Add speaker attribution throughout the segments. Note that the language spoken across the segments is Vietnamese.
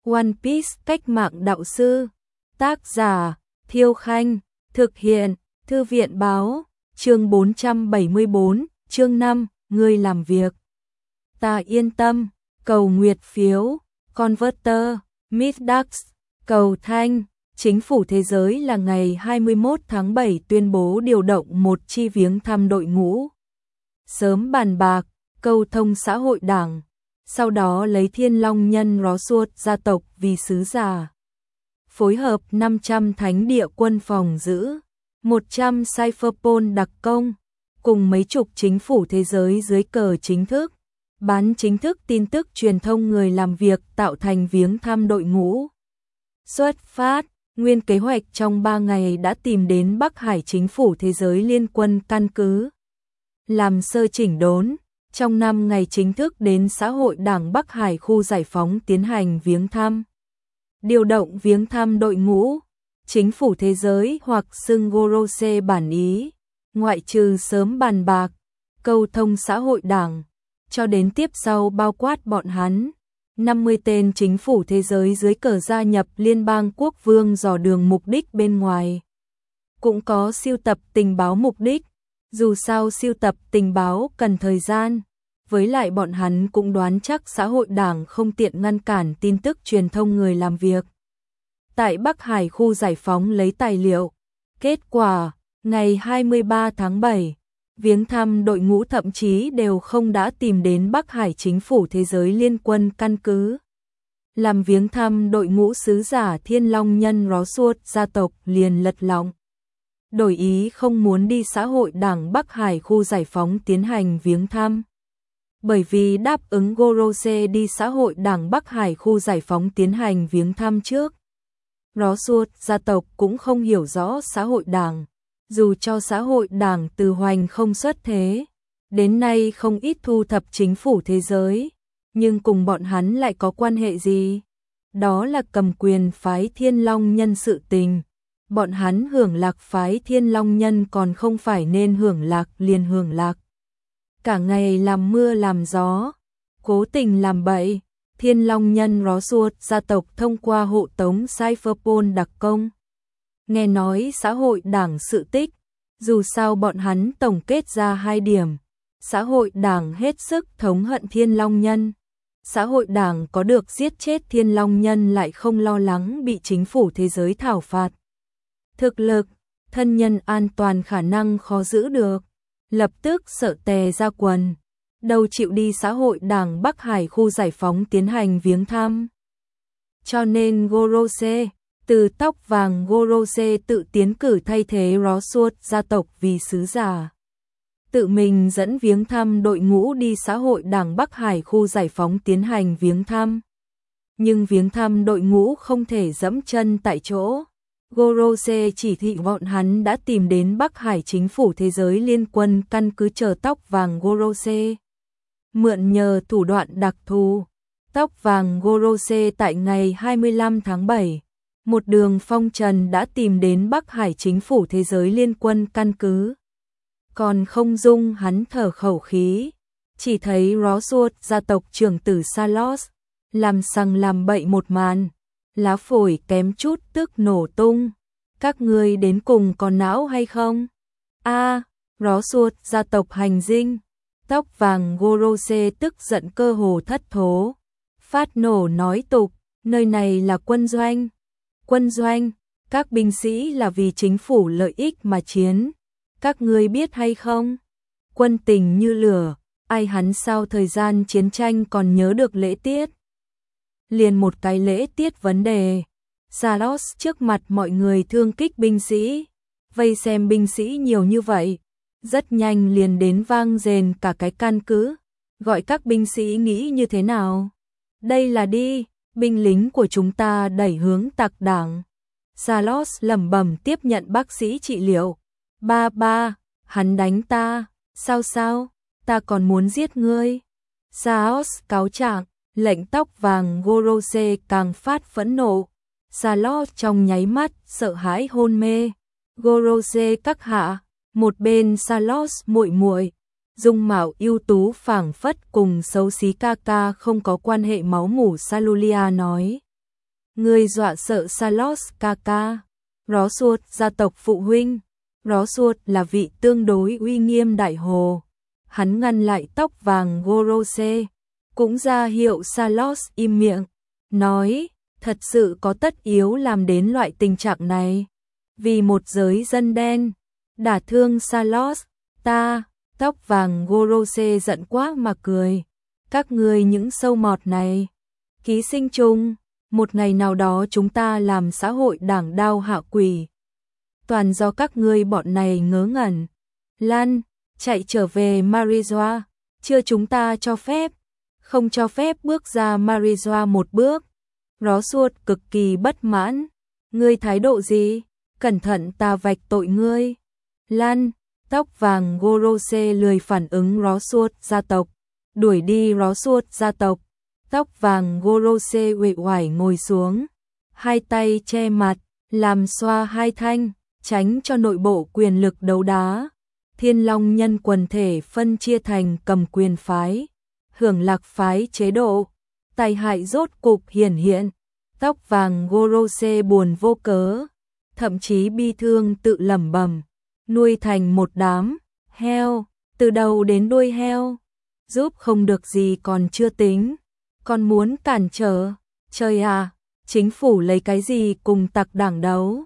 Speaker 1: One Piece cách mạng đạo sư. Tác giả Thiêu Khanh. Thực hiện Thư viện Báo. Chương 474, chương 5, người làm việc. Ta yên tâm. Cầu nguyệt phiếu. Converter. Midax. Cầu thanh. Chính phủ thế giới là ngày 21 tháng 7 tuyên bố điều động một chi viếng thăm đội ngũ. Sớm bàn bạc, câu thông xã hội đảng. Sau đó lấy Thiên Long Nhân Rosewood gia tộc vì sứ giả. Phối hợp 500 thánh địa quân phòng giữ, 100 cypherpol đặc công, cùng mấy chục chính phủ thế giới dưới cờ chính thức, bán chính thức tin tức truyền thông người làm việc tạo thành viếng thăm đội ngũ. Xuất phát, nguyên kế hoạch trong 3 ngày đã tìm đến Bắc Hải chính phủ thế giới liên quân căn cứ. Làm sơ chỉnh đốn. Trong 5 ngày chính thức đến xã hội đảng Bắc Hải khu giải phóng tiến hành viếng thăm. Điều động viếng thăm đội ngũ, chính phủ thế giới hoặc xưng Gorose bản ý, ngoại trừ sớm bàn bạc, câu thông xã hội đảng, cho đến tiếp sau bao quát bọn hắn. 50 tên chính phủ thế giới dưới cờ gia nhập Liên bang Quốc vương dò đường mục đích bên ngoài. Cũng có siêu tập tình báo mục đích. Dù sao siêu tập tình báo cần thời gian, với lại bọn hắn cũng đoán chắc xã hội đảng không tiện ngăn cản tin tức truyền thông người làm việc. Tại Bắc Hải khu giải phóng lấy tài liệu. Kết quả, ngày 23 tháng 7, viếng thăm đội ngũ thậm chí đều không đã tìm đến Bắc Hải chính phủ thế giới liên quân căn cứ. Làm viếng thăm đội ngũ sứ giả Thiên Long Nhân Rosewood gia tộc liền lật lọng. Đổi ý không muốn đi xã hội đảng Bắc Hải khu giải phóng tiến hành viếng thăm. Bởi vì đáp ứng Gorose đi xã hội đảng Bắc Hải khu giải phóng tiến hành viếng thăm trước. Rosewood gia tộc cũng không hiểu rõ xã hội đảng. Dù cho xã hội đảng từ hoành không xuất thế, đến nay không ít thu thập chính phủ thế giới, nhưng cùng bọn hắn lại có quan hệ gì? Đó là cầm quyền phái Thiên Long Nhân sự tình. Bọn hắn hưởng lạc phái Thiên Long Nhân còn không phải nên hưởng lạc liền hưởng lạc. Cả ngày làm mưa làm gió, cố tình làm bậy. Thiên Long Nhân Rosewood gia tộc thông qua hộ tống cypherpol đặc công. Nghe nói xã hội đảng sự tích, dù sao bọn hắn tổng kết ra 2 điểm. Xã hội đảng hết sức thống hận Thiên Long Nhân. Xã hội đảng có được giết chết Thiên Long Nhân lại không lo lắng bị chính phủ thế giới thảo phạt. Thực lực, thân nhân an toàn khả năng khó giữ được, lập tức sợ tè ra quần, đâu chịu đi xã hội đảng Bắc Hải khu giải phóng tiến hành viếng thăm. Cho nên Gorose, từ tóc vàng Gorose tự tiến cử thay thế Rosewood gia tộc vì sứ giả. Tự mình dẫn viếng thăm đội ngũ đi xã hội đảng Bắc Hải khu giải phóng tiến hành viếng thăm. Nhưng viếng thăm đội ngũ không thể dẫm chân tại chỗ. Gorose chỉ thị bọn hắn đã tìm đến Bắc Hải chính phủ thế giới liên quân căn cứ chờ tóc vàng Gorose. Mượn nhờ thủ đoạn đặc thù, tóc vàng Gorose tại ngày 25 tháng 7, một đường phong trần đã tìm đến Bắc Hải chính phủ thế giới liên quân căn cứ. Còn không dung hắn thở khẩu khí, chỉ thấy Rosewood gia tộc trưởng tử Salos, làm sằng làm bậy một màn. Lá phổi kém chút tức nổ tung. Các ngươi đến cùng có não hay không? Rosewood gia tộc hành dinh. Tóc vàng Gorose tức giận cơ hồ thất thố. Phát nổ nói tục, nơi này là quân doanh. Quân doanh, các binh sĩ là vì chính phủ lợi ích mà chiến. Các ngươi biết hay không? Quân tình như lửa, ai hắn sau thời gian chiến tranh còn nhớ được lễ tiết. Liền một cái lễ tiết vấn đề. Salos trước mặt mọi người thương kích binh sĩ. Vây xem binh sĩ nhiều như vậy. Rất nhanh liền đến vang rền cả cái căn cứ. Gọi các binh sĩ nghĩ như thế nào? Đây là đi, binh lính của chúng ta đẩy hướng tặc đảng. Salos lẩm bẩm tiếp nhận bác sĩ trị liệu. Ba, hắn đánh ta, sao, ta còn muốn giết ngươi. Salos cáo trạng. Lệnh tóc vàng Gorose càng phát phẫn nộ. Salos trong nháy mắt sợ hãi hôn mê. Gorose các hạ, một bên Salos muội muội, dung mạo ưu tú phảng phất cùng xấu xí ca ca không có quan hệ máu mủ Salulia nói. Ngươi dọa sợ Salos ca ca. Rosewood gia tộc phụ huynh. Rosewood là vị tương đối uy nghiêm đại hồ. Hắn ngăn lại tóc vàng Gorose, cũng ra hiệu Salos im miệng, nói, thật sự có tất yếu làm đến loại tình trạng này. Vì một giới dân đen, đả thương Salos, ta, tóc vàng Gorose giận quá mà cười. Các ngươi những sâu mọt này, ký sinh trùng, một ngày nào đó chúng ta làm xã hội đảng đao hạ quỷ. Toàn do các ngươi bọn này ngớ ngẩn. Lan, chạy trở về Marijoa, chưa chúng ta cho phép, không cho phép bước ra Marijoa một bước. Rosewood cực kỳ bất mãn. Ngươi thái độ gì? Cẩn thận ta vạch tội ngươi. Lan, tóc vàng Gorose lười phản ứng Rosewood gia tộc, đuổi đi Rosewood gia tộc. Tóc vàng Gorose uể oải ngồi xuống, hai tay che mặt, làm xoa hai thanh, tránh cho nội bộ quyền lực đấu đá. Thiên Long nhân quần thể phân chia thành cầm quyền phái, hưởng lạc phái chế độ, tai hại rốt cục hiển hiện. Tóc vàng Gorose buồn vô cớ, thậm chí bi thương tự lẩm bẩm, nuôi thành một đám heo, từ đầu đến đuôi heo, giúp không được gì còn chưa tính, còn muốn cản trở, trời à, chính phủ lấy cái gì cùng tặc đảng đấu.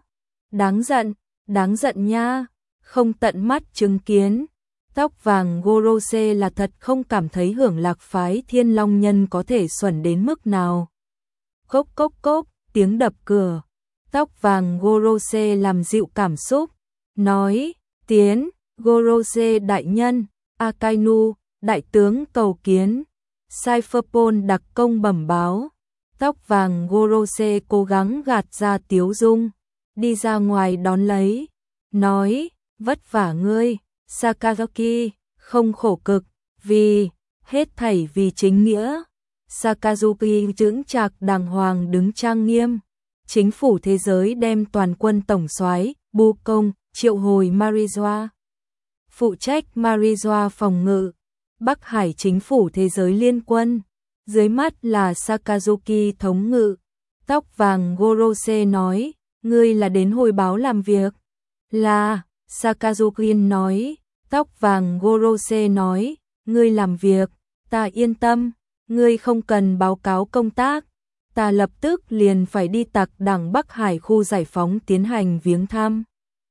Speaker 1: Đáng giận nha, không tận mắt chứng kiến. Tóc vàng Gorose là thật không cảm thấy hưởng lạc phái Thiên Long nhân có thể xuẩn đến mức nào. Cốc cốc cốc, tiếng đập cửa. Tóc vàng Gorose làm dịu cảm xúc, nói, tiến, Gorose đại nhân, Akainu, đại tướng cầu kiến. Cypherpol đặc công bẩm báo. Tóc vàng Gorose cố gắng gạt ra tiếu dung, đi ra ngoài đón lấy, nói, vất vả ngươi, Sakazuki, không khổ cực, vì, hết thảy vì chính nghĩa. Sakazuki chững chạc đàng hoàng đứng trang nghiêm. Chính phủ thế giới đem toàn quân tổng soái Bu Công triệu hồi Marijoa, phụ trách Marijoa phòng ngự. Bắc Hải chính phủ thế giới liên quân, dưới mắt là Sakazuki thống ngự. Tóc vàng Gorose nói, ngươi là đến hồi báo làm việc. Là, Sakazuki nói. Tóc vàng Gorose nói, ngươi làm việc, ta yên tâm, ngươi không cần báo cáo công tác. Ta lập tức liền phải đi tặc đảng Bắc Hải khu giải phóng tiến hành viếng thăm.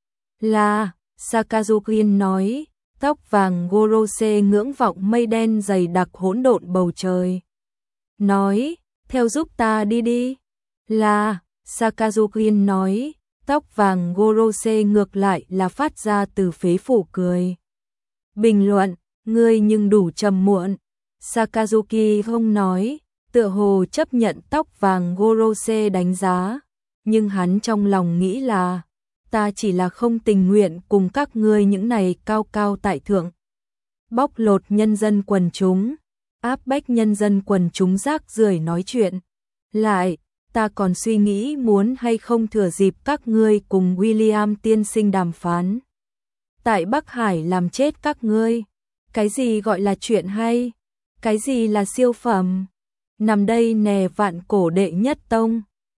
Speaker 1: Là, Sakazuki nói. Tóc vàng Gorose ngưỡng vọng mây đen dày đặc hỗn độn bầu trời, nói, theo giúp ta đi đi. Là, Sakazuki nói. Tóc vàng Gorose ngược lại là phát ra từ phế phủ cười. Bình luận, ngươi nhưng đủ trầm muộn. Sakazuki không nói, tựa hồ chấp nhận tóc vàng Gorose đánh giá, nhưng hắn trong lòng nghĩ là, ta chỉ là không tình nguyện cùng các ngươi những này cao cao tại thượng, bóc lột nhân dân quần chúng, áp bách nhân dân quần chúng rác rưởi nói chuyện. Lại, ta còn suy nghĩ muốn hay không thừa dịp các ngươi cùng William tiên sinh đàm phán tại Bắc Hải làm chết các ngươi. Cái gì gọi là chuyện hay? Cái gì là siêu phẩm? Nằm đây nè vạn cổ đệ nhất tông.